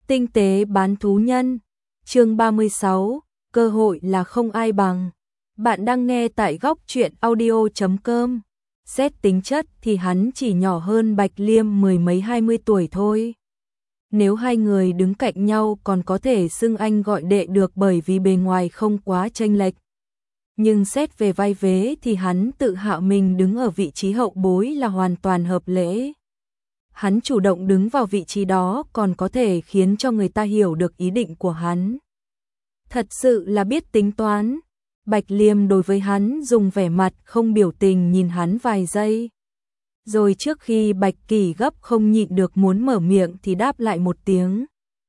Tinh tế bán thú nhân, chương 36, cơ hội là không ai bằng. Bạn đang nghe tại góc truyện audio.com. Xét tính chất thì hắn chỉ nhỏ hơn Bạch Liêm mười mấy 20 tuổi thôi. Nếu hai người đứng cạnh nhau còn có thể xưng anh gọi đệ được bởi vì bề ngoài không quá chênh lệch. Nhưng xét về vai vế thì hắn tự hạ mình đứng ở vị trí hậu bối là hoàn toàn hợp lễ. Hắn chủ động đứng vào vị trí đó còn có thể khiến cho người ta hiểu được ý định của hắn. Thật sự là biết tính toán. Bạch Liêm đối với hắn dùng vẻ mặt không biểu tình nhìn hắn vài giây. Rồi trước khi Bạch Kỷ gấp không nhịn được muốn mở miệng thì đáp lại một tiếng.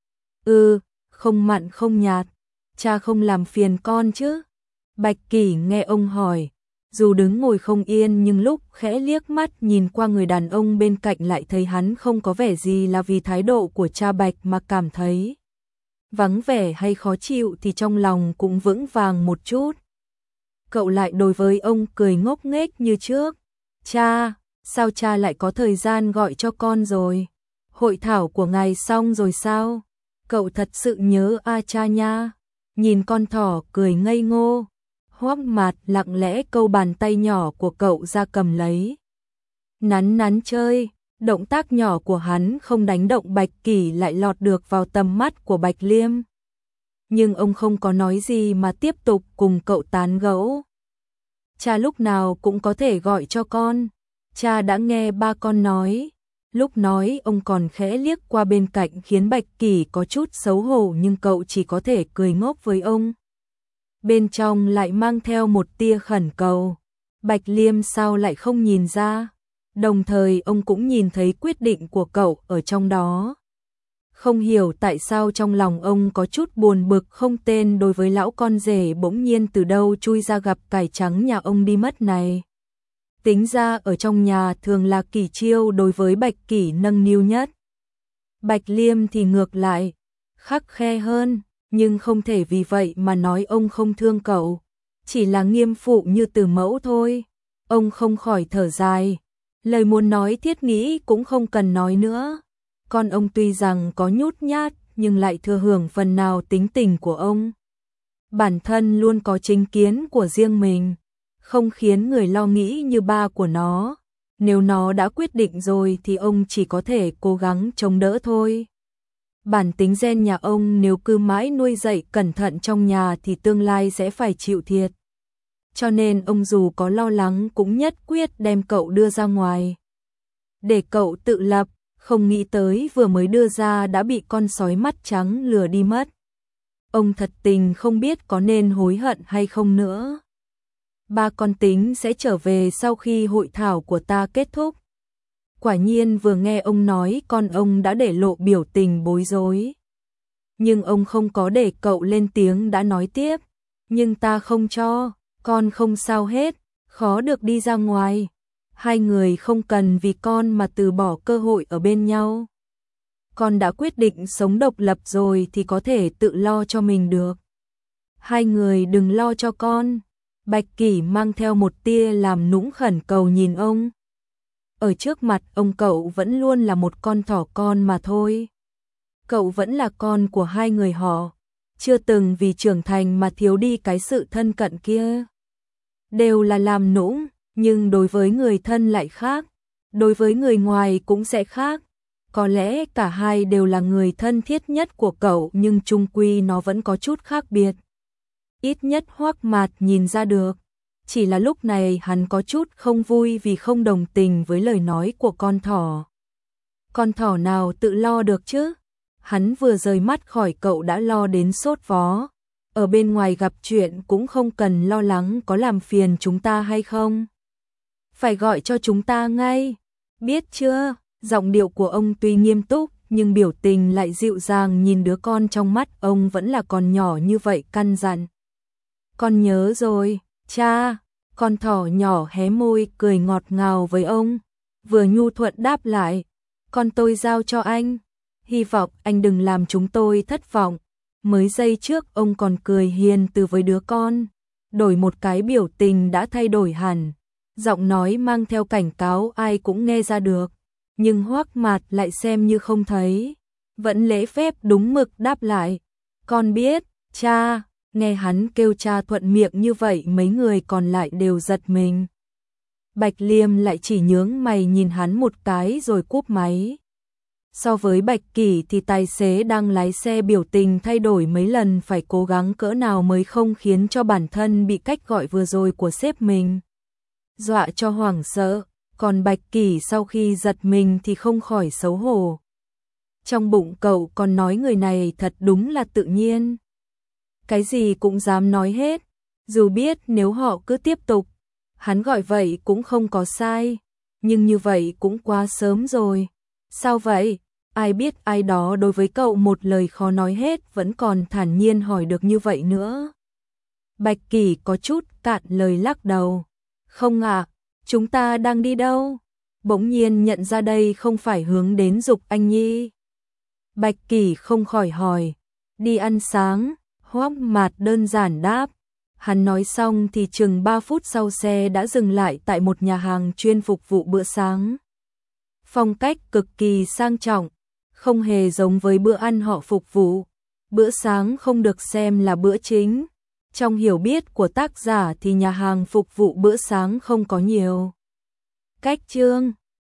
Không mặn không nhạt, cha không làm phiền con chứ? Bạch Kỷ nghe ông hỏi, dù đứng ngồi không yên nhưng lúc khẽ liếc mắt nhìn qua người đàn ông bên cạnh lại thấy hắn không có vẻ gì là vì thái độ của cha Bạch mà cảm thấy vắng vẻ hay khó chịu thì trong lòng cũng vững vàng một chút. Cậu lại đối với ông cười ngốc nghếch như trước. Cha, sao cha lại có thời gian gọi cho con rồi? Hội thảo của ngài xong rồi sao? Cậu thật sự nhớ cha nha. Nhìn con thỏ cười ngây ngô. Hoắc Mạt lặng lẽ câu bàn tay nhỏ của cậu ra cầm lấy. Nắn chơi, động tác nhỏ của hắn không đánh động Bạch Kỷ lại lọt được vào tầm mắt của Bạch Liêm. Nhưng ông không có nói gì mà tiếp tục cùng cậu tán gẫu. Cha lúc nào cũng có thể gọi cho con. Cha đã nghe ba con nói. Lúc nói ông còn khẽ liếc qua bên cạnh khiến Bạch Kỷ có chút xấu hổ nhưng cậu chỉ có thể cười ngốc với ông. Bên trong lại mang theo một tia khẩn cầu. Bạch Liêm sao lại không nhìn ra? Đồng thời ông cũng nhìn thấy quyết định của cậu ở trong đó. Không hiểu tại sao trong lòng ông có chút buồn bực không tên đối với lão con rể bỗng nhiên từ đâu chui ra gặp cải trắng nhà ông đi mất này. Tính ra ở trong nhà thường là Kỷ Chiêu đối với Bạch Kỷ nâng niu nhất. Bạch Liêm thì ngược lại, khắt khe hơn, nhưng không thể vì vậy mà nói ông không thương cậu. Chỉ là nghiêm phụ như từ mẫu thôi. Ông không khỏi thở dài. Lời muốn nói thiết nghĩ cũng không cần nói nữa. Con ông tuy rằng có nhút nhát nhưng lại thừa hưởng phần nào tính tình của ông. Bản thân luôn có chính kiến của riêng mình, không khiến người lo nghĩ như ba của nó. Nếu nó đã quyết định rồi thì ông chỉ có thể cố gắng chống đỡ thôi. Bản tính gen nhà ông nếu cứ mãi nuôi dạy cẩn thận trong nhà thì tương lai sẽ phải chịu thiệt. Cho nên ông dù có lo lắng cũng nhất quyết đem cậu đưa ra ngoài. Để cậu tự lập, không nghĩ tới vừa mới đưa ra đã bị con sói mắt trắng lừa đi mất. Ông thật tình không biết có nên hối hận hay không nữa. Ba con tính sẽ trở về sau khi hội thảo của ta kết thúc. Quả nhiên vừa nghe ông nói con ông đã để lộ biểu tình bối rối. Nhưng ông không có để cậu lên tiếng đã nói tiếp. Nhưng ta không cho, con không sao hết, khó được đi ra ngoài. Hai người không cần vì con mà từ bỏ cơ hội ở bên nhau. Con đã quyết định sống độc lập rồi thì có thể tự lo cho mình được. Hai người đừng lo cho con. Bạch Kỷ mang theo một tia làm nũng khẩn cầu nhìn ông. Ở trước mặt ông cậu vẫn luôn là một con thỏ con mà thôi. Cậu vẫn là con của hai người họ, chưa từng vì trưởng thành mà thiếu đi cái sự thân cận kia. Đều là làm nũng, nhưng đối với người thân lại khác, đối với người ngoài cũng sẽ khác. Có lẽ cả hai đều là người thân thiết nhất của cậu nhưng chung quy nó vẫn có chút khác biệt. Ít nhất Hoắc Mạt nhìn ra được. Chỉ là lúc này hắn có chút không vui vì không đồng tình với lời nói của con thỏ. Con thỏ nào tự lo được chứ? Hắn vừa rời mắt khỏi cậu đã lo đến sốt vó. Ở bên ngoài gặp chuyện cũng không cần lo lắng có làm phiền chúng ta hay không. Phải gọi cho chúng ta ngay. Biết chưa? Giọng điệu của ông tuy nghiêm túc nhưng biểu tình lại dịu dàng, nhìn đứa con trong mắt ông vẫn là còn nhỏ như vậy căn dặn. Con nhớ rồi, cha. Con thỏ nhỏ hé môi cười ngọt ngào với ông, vừa nhu thuận đáp lại. Con tôi giao cho anh. Hy vọng anh đừng làm chúng tôi thất vọng. Mới giây trước ông còn cười hiền từ với đứa con. Đổi một cái biểu tình đã thay đổi hẳn. Giọng nói mang theo cảnh cáo ai cũng nghe ra được. Nhưng Hoắc Mạt lại xem như không thấy. vẫn lễ phép đúng mực đáp lại. Con biết, cha. Nghe hắn kêu cha thuận miệng như vậy mấy người còn lại đều giật mình. Bạch Liêm lại chỉ nhướng mày nhìn hắn một cái rồi cúp máy. So với Bạch Kỷ thì tài xế đang lái xe biểu tình thay đổi mấy lần, phải cố gắng cỡ nào mới không khiến cho bản thân bị cách gọi vừa rồi của sếp mình dọa cho hoảng sợ, còn Bạch Kỷ sau khi giật mình thì không khỏi xấu hổ. Trong bụng cậu còn nói người này thật đúng là tự nhiên. Cái gì cũng dám nói hết, dù biết nếu họ cứ tiếp tục, hắn gọi vậy cũng không có sai, nhưng như vậy cũng quá sớm rồi. Sao vậy? Ai biết ai đó đối với cậu một lời khó nói hết vẫn còn thản nhiên hỏi được như vậy nữa. Bạch Kỷ có chút cạn lời lắc đầu. Không ạ, chúng ta đang đi đâu? Bỗng nhiên nhận ra đây không phải hướng đến Dục Anh Nhi. Bạch Kỷ không khỏi hỏi. Đi ăn sáng, Hoắc Mạt đơn giản đáp. Hắn nói xong thì chừng 3 phút sau xe đã dừng lại tại một nhà hàng chuyên phục vụ bữa sáng. Phong cách cực kỳ sang trọng, không hề giống với bữa ăn họ phục vụ. Bữa sáng không được xem là bữa chính. Trong hiểu biết của tác giả thì nhà hàng phục vụ bữa sáng không có nhiều cách chương.